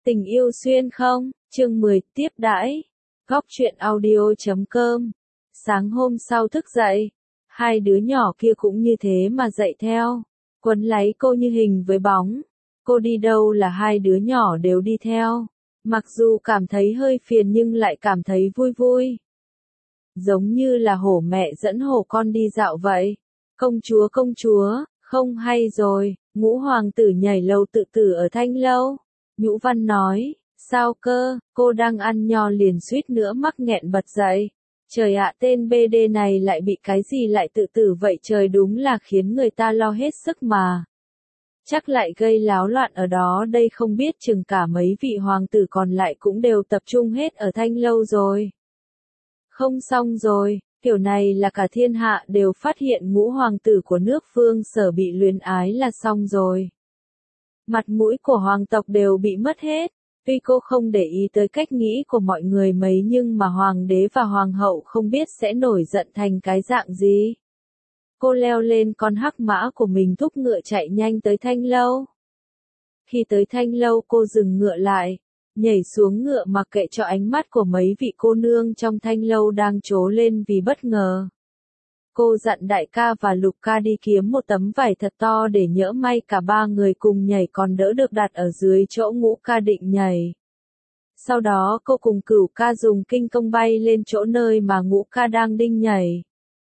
Tình yêu xuyên không, chương 10 tiếp đãi. Góc truyện audio.com. Sáng hôm sau thức dậy, hai đứa nhỏ kia cũng như thế mà dậy theo, quấn lấy cô như hình với bóng. Cô đi đâu là hai đứa nhỏ đều đi theo, mặc dù cảm thấy hơi phiền nhưng lại cảm thấy vui vui. Giống như là hổ mẹ dẫn hổ con đi dạo vậy. Công chúa, không hay rồi, Ngũ hoàng tử nhảy lầu tự tử ở Thanh Lâu. Nhũ Văn nói, sao cơ, cô đang ăn nho liền suýt nữa mắc nghẹn bật dậy. Trời ạ, tên BD này lại bị cái gì lại tự tử vậy trời, đúng là khiến người ta lo hết sức mà. Chắc lại gây láo loạn ở đó đây, không biết chừng cả mấy vị hoàng tử còn lại cũng đều tập trung hết ở Thanh Lâu rồi. Không xong rồi, kiểu này là cả thiên hạ đều phát hiện Ngũ hoàng tử của nước Phương Sở bị luyến ái là xong rồi. Mặt mũi của hoàng tộc đều bị mất hết. Tuy cô không để ý tới cách nghĩ của mọi người mấy nhưng mà hoàng đế và hoàng hậu không biết sẽ nổi giận thành cái dạng gì. Cô leo lên con hắc mã của mình thúc ngựa chạy nhanh tới Thanh Lâu. Khi tới Thanh Lâu cô dừng ngựa lại, nhảy xuống ngựa mặc kệ cho ánh mắt của mấy vị cô nương trong Thanh Lâu đang trố lên vì bất ngờ. Cô dặn đại ca và lục ca đi kiếm một tấm vải thật to để nhỡ may cả ba người cùng nhảy còn đỡ được đặt ở dưới chỗ Ngũ ca định nhảy. Sau đó cô cùng Cửu ca dùng kinh công bay lên chỗ nơi mà Ngũ ca đang đinh nhảy.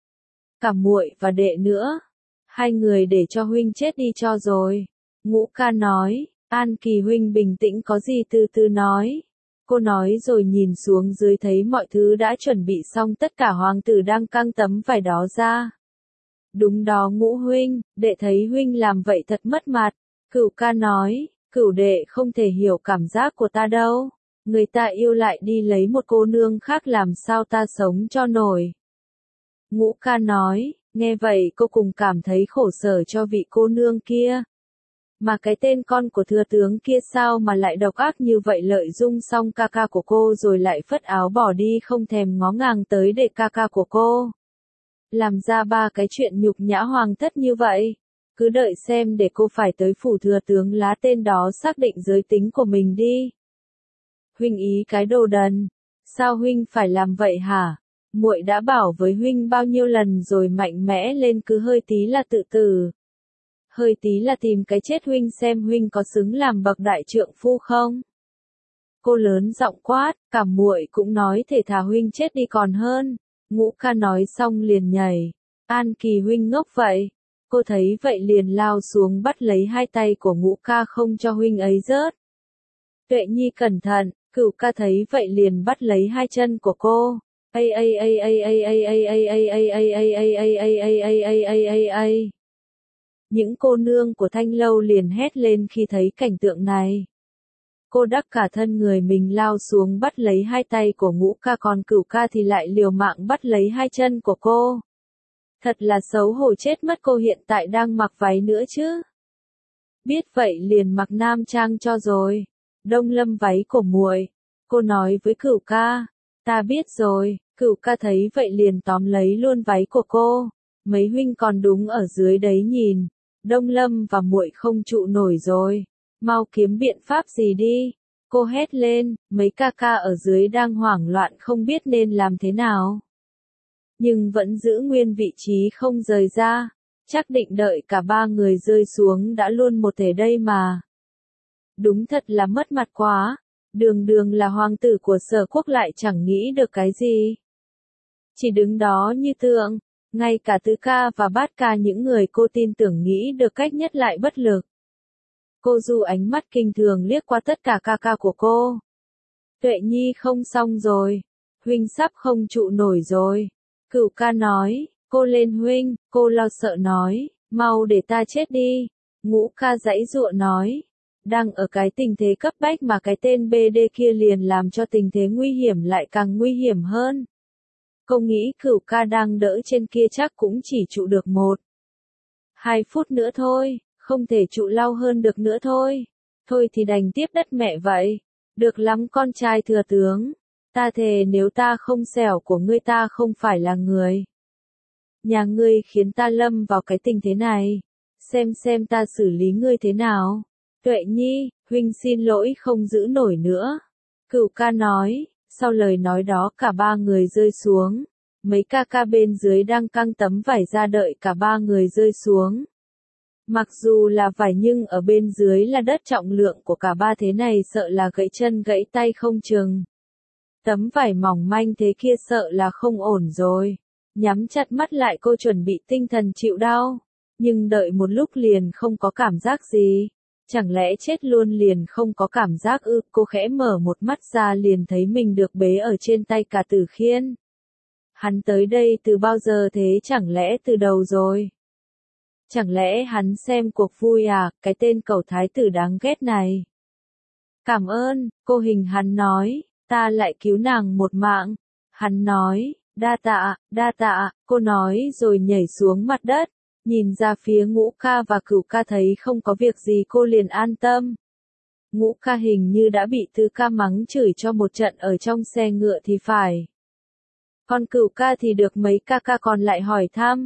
Cả muội và đệ nữa, hai người để cho huynh chết đi cho rồi. Ngũ ca nói, An Kỳ huynh bình tĩnh có gì từ từ nói. Cô nói rồi nhìn xuống dưới thấy mọi thứ đã chuẩn bị xong, tất cả hoàng tử đang căng tấm vải đó ra. Đúng đó Ngũ huynh, đệ thấy huynh làm vậy thật mất mặt. Cửu ca nói, Cửu đệ không thể hiểu cảm giác của ta đâu. Người ta yêu lại đi lấy một cô nương khác làm sao ta sống cho nổi. Ngũ ca nói, nghe vậy cô cùng cảm thấy khổ sở cho vị cô nương kia. Mà cái tên con của thừa tướng kia sao mà lại độc ác như vậy, lợi dụng xong ca ca của cô rồi lại phất áo bỏ đi không thèm ngó ngàng tới đệ ca ca của cô. Làm ra ba cái chuyện nhục nhã hoàng thất như vậy. Cứ đợi xem để cô phải tới phủ thừa tướng lá tên đó xác định giới tính của mình đi. Huynh ý cái đồ đần. Sao huynh phải làm vậy hả? Muội đã bảo với huynh bao nhiêu lần rồi, mạnh mẽ lên cứ hơi tí là tự tử. Hơi tí là tìm cái chết, huynh xem huynh có xứng làm bậc đại trượng phu không? Cô lớn giọng quát, cả muội cũng nói thể thà huynh chết đi còn hơn. Ngũ ca nói xong liền nhảy. An Kỳ huynh ngốc vậy. Cô thấy vậy liền lao xuống bắt lấy hai tay của Ngũ ca không cho huynh ấy rớt. Tuệ Nhi cẩn thận, Cửu ca thấy vậy liền bắt lấy hai chân của cô. Những cô nương của Thanh Lâu liền hét lên khi thấy cảnh tượng này. Cô đắc cả thân người mình lao xuống bắt lấy hai tay của Ngũ ca, còn Cửu ca thì lại liều mạng bắt lấy hai chân của cô. Thật là xấu hổ chết mất, cô hiện tại đang mặc váy nữa chứ. Biết vậy liền mặc nam trang cho rồi. Đông Lâm váy của muội. Cô nói với Cửu ca. Ta biết rồi. Cửu ca thấy vậy liền tóm lấy luôn váy của cô. Mấy huynh còn đúng ở dưới đấy nhìn. Đông Lâm và muội không trụ nổi rồi. Mau kiếm biện pháp gì đi. Cô hét lên, mấy ca ca ở dưới đang hoảng loạn không biết nên làm thế nào. Nhưng vẫn giữ nguyên vị trí không rời ra. Chắc định đợi cả ba người rơi xuống đã luôn một thể đây mà. Đúng thật là mất mặt quá. Đường đường là hoàng tử của Sở quốc lại chẳng nghĩ được cái gì. Chỉ đứng đó như tượng. Ngay cả Tứ ca và Bát ca, những người cô tin tưởng nghĩ được cách nhất lại bất lực. Cô du ánh mắt kinh thường liếc qua tất cả ca ca của cô. Tuệ Nhi không xong rồi. Huynh sắp không trụ nổi rồi. Cửu ca nói, cô lên huynh, cô lo sợ nói, mau để ta chết đi. Ngũ ca giãy giụa nói, đang ở cái tình thế cấp bách mà cái tên BD kia liền làm cho tình thế nguy hiểm lại càng nguy hiểm hơn. Cô nghĩ Cửu ca đang đỡ trên kia chắc cũng chỉ trụ được 1-2 phút nữa thôi, không thể trụ lâu hơn được nữa thôi. Thôi thì đành tiếp đất mẹ vậy. Được lắm con trai thừa tướng. Ta thề nếu ta không xẻo của ngươi ta không phải là người. Nhà ngươi khiến ta lâm vào cái tình thế này. Xem ta xử lý ngươi thế nào. Tuệ Nhi, huynh xin lỗi không giữ nổi nữa. Cửu ca nói, sau lời nói đó cả ba người rơi xuống. Mấy ca ca bên dưới đang căng tấm vải ra đợi cả ba người rơi xuống. Mặc dù là vải nhưng ở bên dưới là đất, trọng lượng của cả ba thế này sợ là gãy chân gãy tay không chừng. Tấm vải mỏng manh thế kia sợ là không ổn rồi. Nhắm chặt mắt lại cô chuẩn bị tinh thần chịu đau. Nhưng đợi một lúc liền không có cảm giác gì. Chẳng lẽ chết luôn liền không có cảm giác ư? Cô khẽ mở một mắt ra liền thấy mình được bế ở trên tay cả Tử Khiên. Hắn tới đây từ bao giờ thế, chẳng lẽ từ đầu rồi? Chẳng lẽ hắn xem cuộc vui à, cái tên cẩu thái tử đáng ghét này. Cảm ơn, cô Hình, hắn nói, ta lại cứu nàng một mạng. Hắn nói, đa tạ, cô nói rồi nhảy xuống mặt đất. Nhìn ra phía Ngũ ca và Cửu ca thấy không có việc gì cô liền an tâm. Ngũ ca hình như đã bị Tứ ca mắng chửi cho một trận ở trong xe ngựa thì phải. Còn Cửu ca thì được mấy ca ca còn lại hỏi thăm.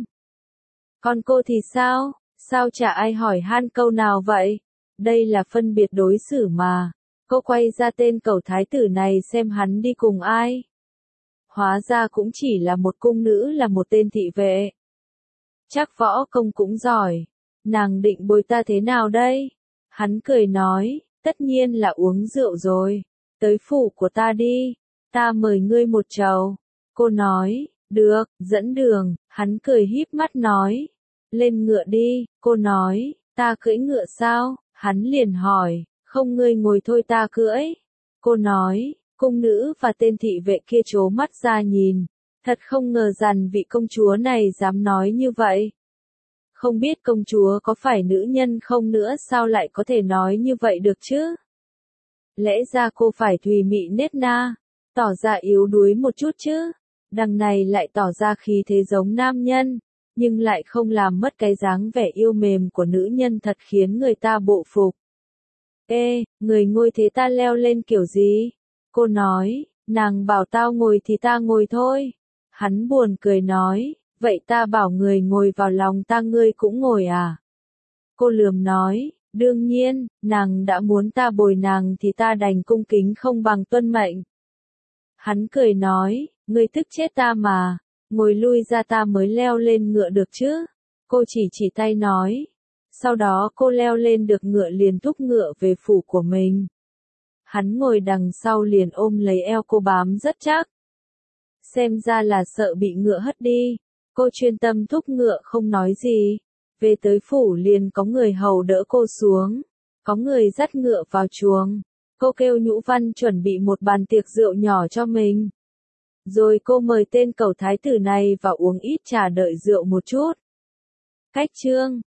Còn cô thì sao? Sao chả ai hỏi han câu nào vậy? Đây là phân biệt đối xử mà. Cô quay ra tên cẩu thái tử này xem hắn đi cùng ai. Hóa ra cũng chỉ là một cung nữ, là một tên thị vệ. Chắc võ công cũng giỏi. Nàng định bồi ta thế nào đây? Hắn cười nói, tất nhiên là uống rượu rồi. Tới phủ của ta đi, ta mời ngươi một chầu. Cô nói, được, dẫn đường. Hắn cười híp mắt nói, lên ngựa đi. Cô nói, ta cưỡi ngựa sao? Hắn liền hỏi, không, ngươi ngồi thôi ta cưỡi. Cô nói, cung nữ và tên thị vệ kia trố mắt ra nhìn. Thật không ngờ rằng vị công chúa này dám nói như vậy. Không biết công chúa có phải nữ nhân không nữa, sao lại có thể nói như vậy được chứ? Lẽ ra cô phải thùy mị nết na, tỏ ra yếu đuối một chút chứ. Đằng này lại tỏ ra khí thế giống nam nhân, nhưng lại không làm mất cái dáng vẻ yêu mềm của nữ nhân, thật khiến người ta bộ phục. Ê, người ngồi thế ta leo lên kiểu gì? Cô nói, nàng bảo tao ngồi thì ta ngồi thôi. Hắn buồn cười nói, vậy ta bảo người ngồi vào lòng ta ngươi cũng ngồi à? Cô lườm nói, đương nhiên, nàng đã muốn ta bồi nàng thì ta đành cung kính không bằng tuân mệnh. Hắn cười nói, ngươi tức chết ta mà, ngồi lui ra ta mới leo lên ngựa được chứ. Cô chỉ tay nói. Sau đó cô leo lên được ngựa liền thúc ngựa về phủ của mình. Hắn ngồi đằng sau liền ôm lấy eo cô bám rất chắc. Xem ra là sợ bị ngựa hất đi. Cô chuyên tâm thúc ngựa không nói gì. Về tới phủ liền có người hầu đỡ cô xuống. Có người dắt ngựa vào chuồng. Cô kêu Nhũ Văn chuẩn bị một bàn tiệc rượu nhỏ cho mình. Rồi cô mời tên cẩu thái tử này vào uống ít trà đợi rượu một chút. Cách chương